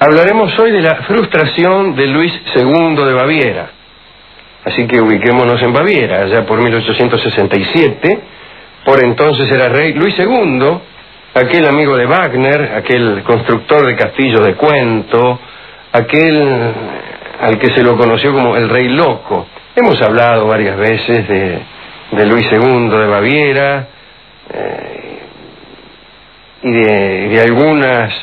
Hablaremos hoy de la frustración de Luis II de Baviera. Así que ubiquémonos en Baviera, allá por 1867. Por entonces era rey Luis II, aquel amigo de Wagner, aquel constructor de castillos de cuento, aquel al que se lo conoció como el Rey Loco. Hemos hablado varias veces de Luis II de Baviera y de algunos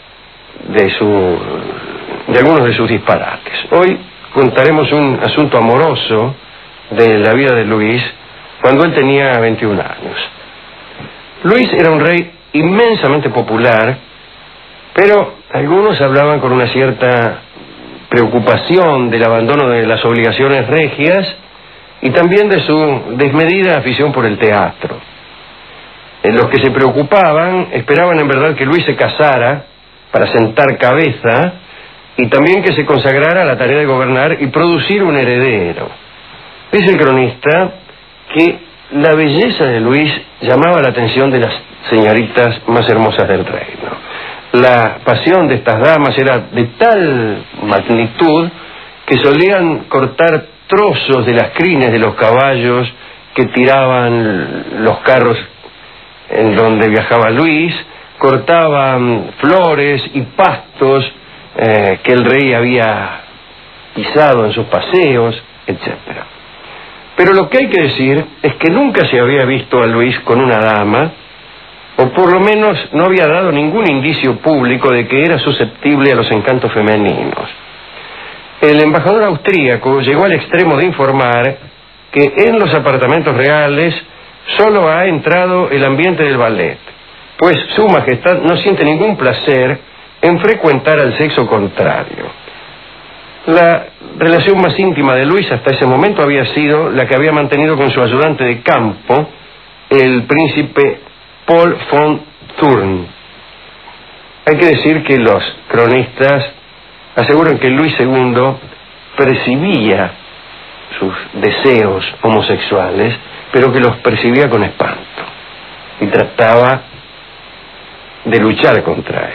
de sus disparates. Hoy contaremos un asunto amoroso de la vida de Luis cuando él tenía 21 años. Luis era un rey inmensamente popular, pero algunos hablaban con una cierta preocupación del abandono de las obligaciones regias y también de su desmedida afición por el teatro. Los que se preocupaban esperaban en verdad que Luis se casara para sentar cabeza y también que se consagrara a la tarea de gobernar y producir un heredero. Dice el cronista que la belleza de Luis llamaba la atención de las señoritas más hermosas del reino. La pasión de estas damas era de tal magnitud que solían cortar trozos de las crines de los caballos que tiraban los carros en donde viajaba Luis, cortaban flores y pastos que el rey había pisado en sus paseos, etc. Pero lo que hay que decir es que nunca se había visto a Luis con una dama, o por lo menos no había dado ningún indicio público de que era susceptible a los encantos femeninos. El embajador austríaco llegó al extremo de informar que en los apartamentos reales solo ha entrado el ambiente del ballet, pues su majestad no siente ningún placer en frecuentar al sexo contrario. La relación más íntima de Luis hasta ese momento había sido la que había mantenido con su ayudante de campo, el príncipe Paul von Thurn. Hay que decir que los cronistas aseguran que Luis II percibía sus deseos homosexuales, pero que los percibía con espanto y trataba de luchar contra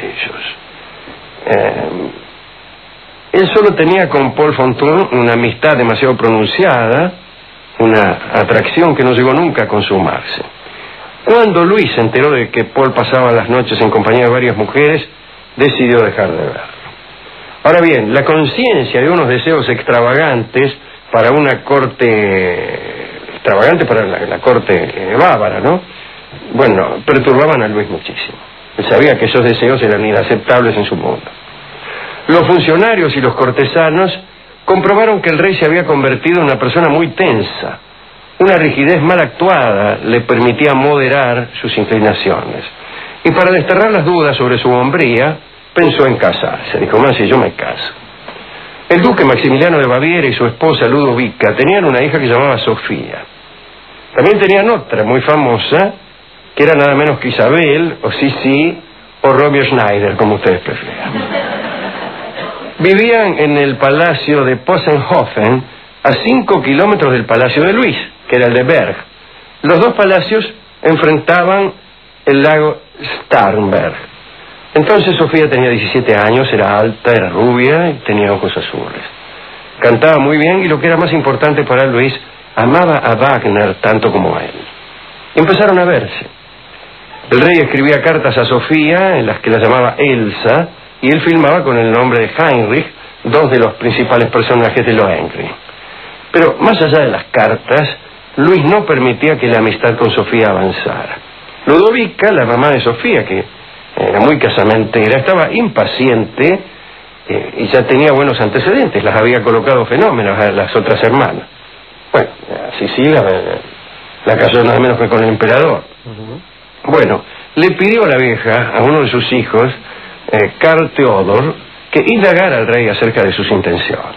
ellos. Él solo tenía con Paul von Thurn una amistad demasiado pronunciada, una atracción que no llegó nunca a consumarse. Cuando Luis se enteró de que Paul pasaba las noches en compañía de varias mujeres, decidió dejar de verlo. Ahora bien, la conciencia de unos deseos extravagantes para una corte, extravagante para la corte bávara, ¿no? Bueno, perturbaban a Luis muchísimo. Él sabía que esos deseos eran inaceptables en su mundo. Los funcionarios y los cortesanos comprobaron que el rey se había convertido en una persona muy tensa. Una rigidez mal actuada le permitía moderar sus inclinaciones. Y para desterrar las dudas sobre su hombría, pensó en casarse. Dijo, más si yo me caso. El duque Maximiliano de Baviera y su esposa Ludovica tenían una hija que se llamaba Sofía. También tenían otra muy famosa, que era nada menos que Isabel, o Sisi, o Romeo Schneider, como ustedes prefieran. Vivían en el palacio de Possenhofen, a 5 kilómetros del palacio de Luis, que era el de Berg. Los dos palacios enfrentaban el lago Starnberg. Entonces Sofía tenía 17 años, era alta, era rubia y tenía ojos azules. Cantaba muy bien y, lo que era más importante para Luis, amaba a Wagner tanto como a él. Empezaron a verse. El rey escribía cartas a Sofía en las que la llamaba Elsa, y él filmaba con el nombre de Heinrich, dos de los principales personajes de Lohengrin. Pero más allá de las cartas, Luis no permitía que la amistad con Sofía avanzara. Ludovica, la mamá de Sofía, que era muy casamentera, estaba impaciente y ya tenía buenos antecedentes, las había colocado fenómenos a las otras hermanas. Bueno, así sí, la casó nada menos que con el emperador. Bueno, le pidió a la vieja, a uno de sus hijos, Karl Theodor, que indagara al rey acerca de sus intenciones.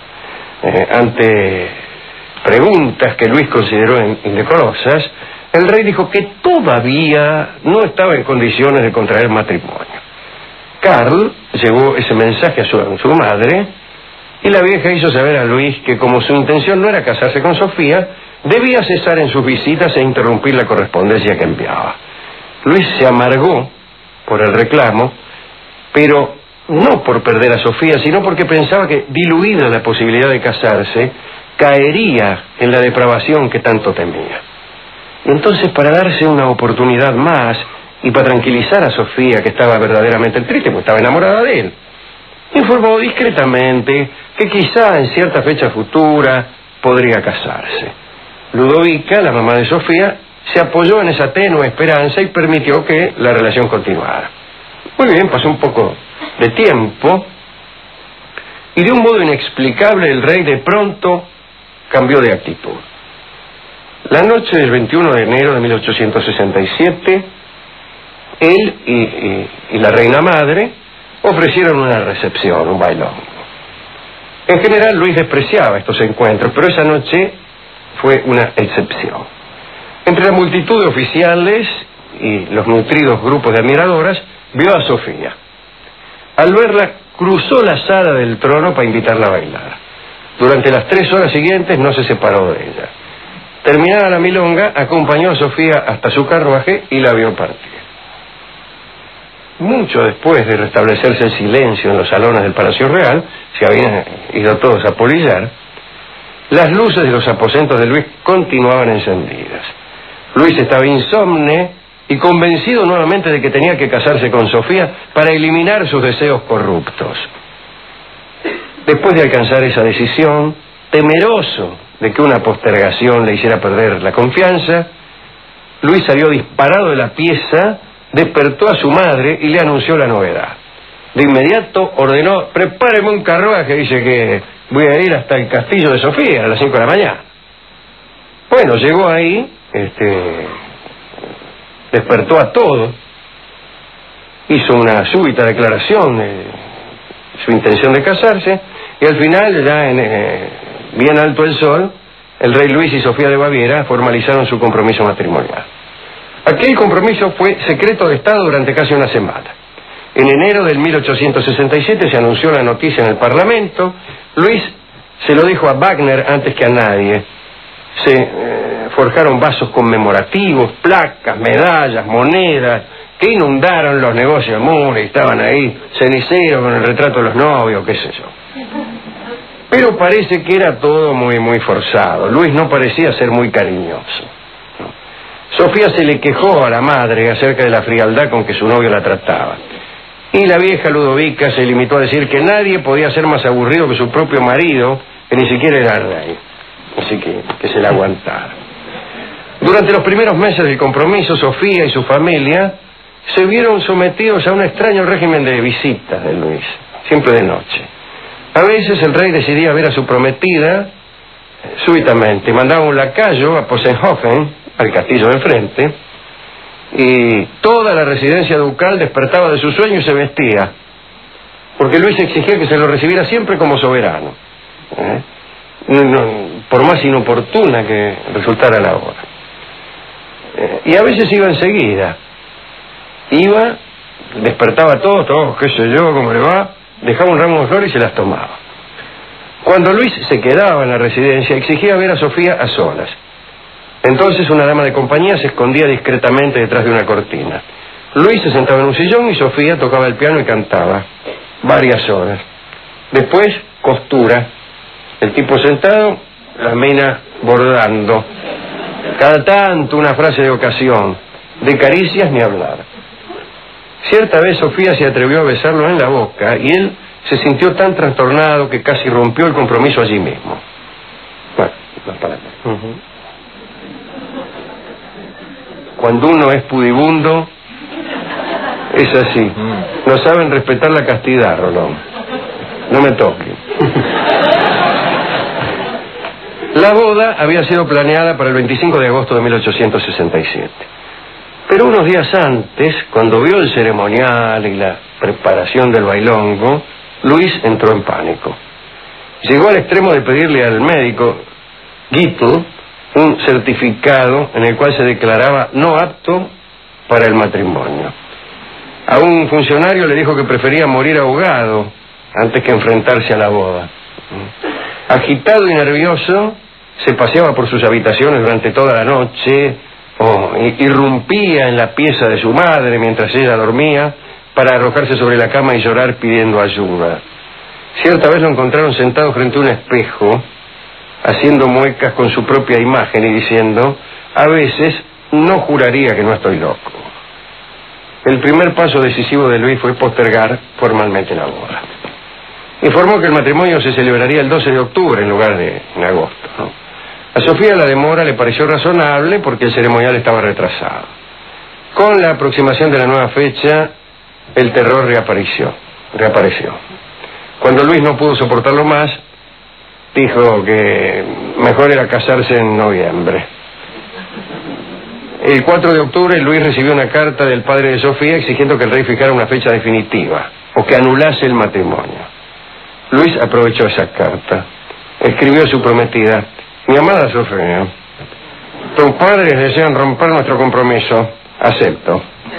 Ante preguntas que Luis consideró indecorosas, el rey dijo que todavía no estaba en condiciones de contraer matrimonio. Karl llevó ese mensaje a su madre, y la vieja hizo saber a Luis que, como su intención no era casarse con Sofía, debía cesar en sus visitas e interrumpir la correspondencia que enviaba. Luis se amargó por el reclamo, pero no por perder a Sofía, sino porque pensaba que, diluida la posibilidad de casarse, caería en la depravación que tanto temía. Y entonces, para darse una oportunidad más y para tranquilizar a Sofía, que estaba verdaderamente triste, porque estaba enamorada de él, informó discretamente que quizá en cierta fecha futura podría casarse. Ludovica, la mamá de Sofía, se apoyó en esa tenue esperanza y permitió que la relación continuara. Muy bien, pasó un poco de tiempo y de un modo inexplicable el rey de pronto cambió de actitud. La noche del 21 de enero de 1867, él y la reina madre ofrecieron una recepción, un bailongo. En general Luis despreciaba estos encuentros, pero esa noche fue una excepción. Entre la multitud de oficiales y los nutridos grupos de admiradoras, vio a Sofía. Al verla, cruzó la sala del trono para invitarla a bailar. Durante las 3 horas siguientes no se separó de ella. Terminada la milonga, acompañó a Sofía hasta su carruaje y la vio partir. Mucho después de restablecerse el silencio en los salones del Palacio Real, se habían ido todos a polillar, las luces de los aposentos de Luis continuaban encendidas. Luis estaba insomne y convencido nuevamente de que tenía que casarse con Sofía para eliminar sus deseos corruptos. Después de alcanzar esa decisión, temeroso de que una postergación le hiciera perder la confianza, Luis salió disparado de la pieza, despertó a su madre y le anunció la novedad. De inmediato ordenó: prepáreme un carruaje, dice que voy a ir hasta el castillo de Sofía a las 5 de la mañana. Bueno, llegó ahí, despertó a todos, hizo una súbita declaración de su intención de casarse, y al final, ya bien alto el sol, el rey Luis y Sofía de Baviera formalizaron su compromiso matrimonial. Aquel compromiso fue secreto de Estado durante casi una semana. En enero del 1867 se anunció la noticia en el Parlamento. Luis se lo dijo a Wagner antes que a nadie. Se forjaron vasos conmemorativos, placas, medallas, monedas, que inundaron los negocios de Múnich. Estaban ahí ceniceros con el retrato de los novios, qué sé yo. Pero parece que era todo muy forzado. Luis no parecía ser muy cariñoso. Sofía se le quejó a la madre acerca de la frialdad con que su novio la trataba. Y la vieja Ludovica se limitó a decir que nadie podía ser más aburrido que su propio marido, que ni siquiera era rey. Así que se la aguantara. Durante los primeros meses del compromiso, Sofía y su familia se vieron sometidos a un extraño régimen de visitas de Luis, siempre de noche. A veces el rey decidía ver a su prometida súbitamente. Mandaba un lacayo a Possenhofen, al castillo de enfrente, y toda la residencia ducal despertaba de su sueño y se vestía, porque Luis exigía que se lo recibiera siempre como soberano, por más inoportuna que resultara la hora. Y a veces iba enseguida, despertaba a todos, qué sé yo, cómo le va, dejaba un ramo de flores y se las tomaba. Cuando Luis se quedaba en la residencia, exigía ver a Sofía a solas. Entonces una dama de compañía se escondía discretamente detrás de una cortina. Luis se sentaba en un sillón y Sofía tocaba el piano y cantaba varias horas. Después, costura. El tipo sentado, la mina bordando. Cada tanto una frase de ocasión. De caricias ni hablar. Cierta vez Sofía se atrevió a besarlo en la boca y él se sintió tan trastornado que casi rompió el compromiso allí mismo. Bueno, más para acá. Cuando uno es pudibundo, es así. No saben respetar la castidad, Rolón. No me toque. La boda había sido planeada para el 25 de agosto de 1867. Pero unos días antes, cuando vio el ceremonial y la preparación del bailongo, Luis entró en pánico. Llegó al extremo de pedirle al médico Gittel un certificado en el cual se declaraba no apto para el matrimonio. A un funcionario le dijo que prefería morir ahogado antes que enfrentarse a la boda. Agitado y nervioso, se paseaba por sus habitaciones durante toda la noche, irrumpía en la pieza de su madre mientras ella dormía, para arrojarse sobre la cama y llorar pidiendo ayuda. Cierta vez lo encontraron sentado frente a un espejo, haciendo muecas con su propia imagen y diciendo: a veces no juraría que no estoy loco. El primer paso decisivo de Luis fue postergar formalmente la boda. Informó que el matrimonio se celebraría el 12 de octubre en lugar de en agosto, ¿no? A Sofía la demora le pareció razonable porque el ceremonial estaba retrasado. Con la aproximación de la nueva fecha, el terror reapareció. Cuando Luis no pudo soportarlo más, dijo que mejor era casarse en noviembre. El 4 de octubre Luis recibió una carta del padre de Sofía exigiendo que el rey fijara una fecha definitiva o que anulase el matrimonio. Luis aprovechó esa carta. Escribió a su prometida: mi amada Sofía, tus padres desean romper nuestro compromiso. Acepto.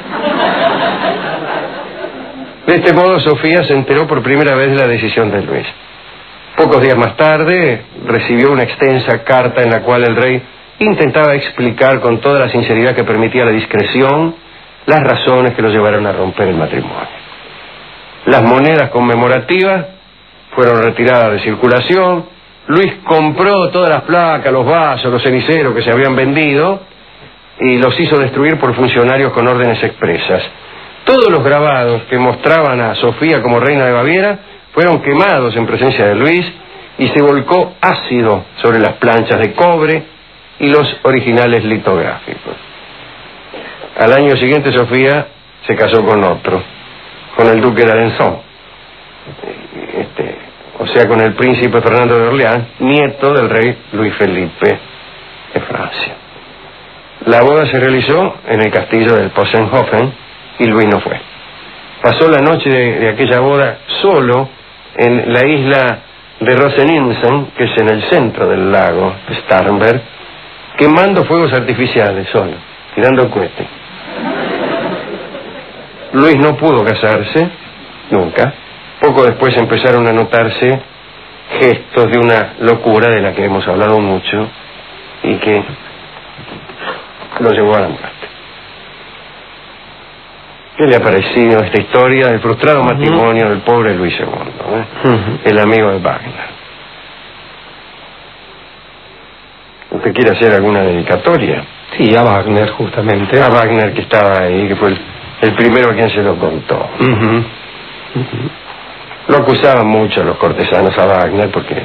De este modo, Sofía se enteró por primera vez de la decisión de Luis. Pocos días más tarde, recibió una extensa carta en la cual el rey intentaba explicar con toda la sinceridad que permitía la discreción las razones que lo llevaron a romper el matrimonio. Las monedas conmemorativas fueron retiradas de circulación. Luis compró todas las placas, los vasos, los ceniceros que se habían vendido y los hizo destruir por funcionarios con órdenes expresas. Todos los grabados que mostraban a Sofía como reina de Baviera fueron quemados en presencia de Luis y se volcó ácido sobre las planchas de cobre y los originales litográficos. Al año siguiente Sofía se casó con otro, con el duque de Alençon, o sea, con el príncipe Fernando de Orleans, nieto del rey Luis Felipe de Francia. La boda se realizó en el castillo del Possenhofen y Luis no fue. Pasó la noche de aquella boda solo en la isla de Roseninsen, que es en el centro del lago Starnberg, quemando fuegos artificiales solo, tirando cohetes. Luis no pudo casarse nunca. Poco después empezaron a notarse gestos de una locura de la que hemos hablado mucho y que lo llevó a la muerte. ¿Qué le ha parecido esta historia del frustrado matrimonio del pobre Luis II, el amigo de Wagner? ¿Usted quiere hacer alguna dedicatoria? Sí, a Wagner, justamente. A Wagner, que estaba ahí, que fue el primero a quien se lo contó. Lo acusaban mucho los cortesanos a Wagner porque,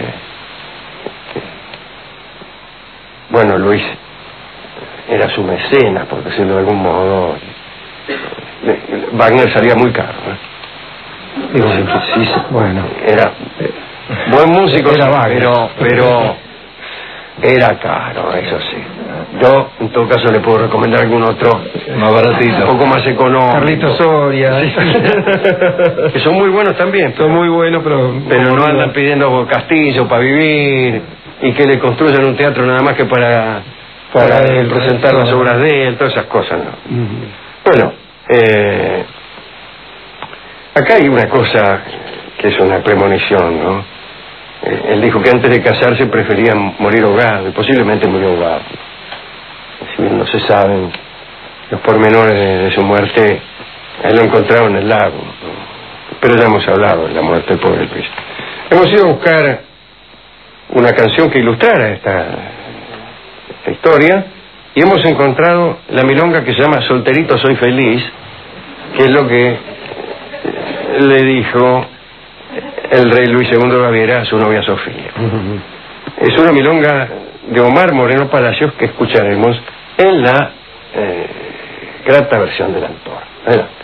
bueno, Luis era su mecenas, por decirlo de algún modo. Wagner salía muy caro, ¿eh? Digo, sí, bueno. Era buen músico, era Wagner, pero era caro, eso sí. Yo, en todo caso, le puedo recomendar algún otro más baratito, un poco más económico. Carlitos Soria, que son muy buenos también. Son muy buenos, pero no andan pidiendo castillo para vivir y que le construyan un teatro nada más que para presentar las obras de él, todas esas cosas, ¿no? Bueno, acá hay una cosa que es una premonición, ¿no? Él dijo que antes de casarse prefería morir ahogado, y posiblemente murió ahogado. Si bien no se saben los pormenores de su muerte, él lo encontraron en el lago, ¿no? Pero ya hemos hablado de la muerte del pobre Luis. Hemos ido a buscar una canción que ilustrara esta historia y hemos encontrado la milonga que se llama Solterito soy feliz, que es lo que le dijo el rey Luis II de Baviera a su novia Sofía. Es una milonga de Omar Moreno Palacios que escucharemos en la grata versión del autor.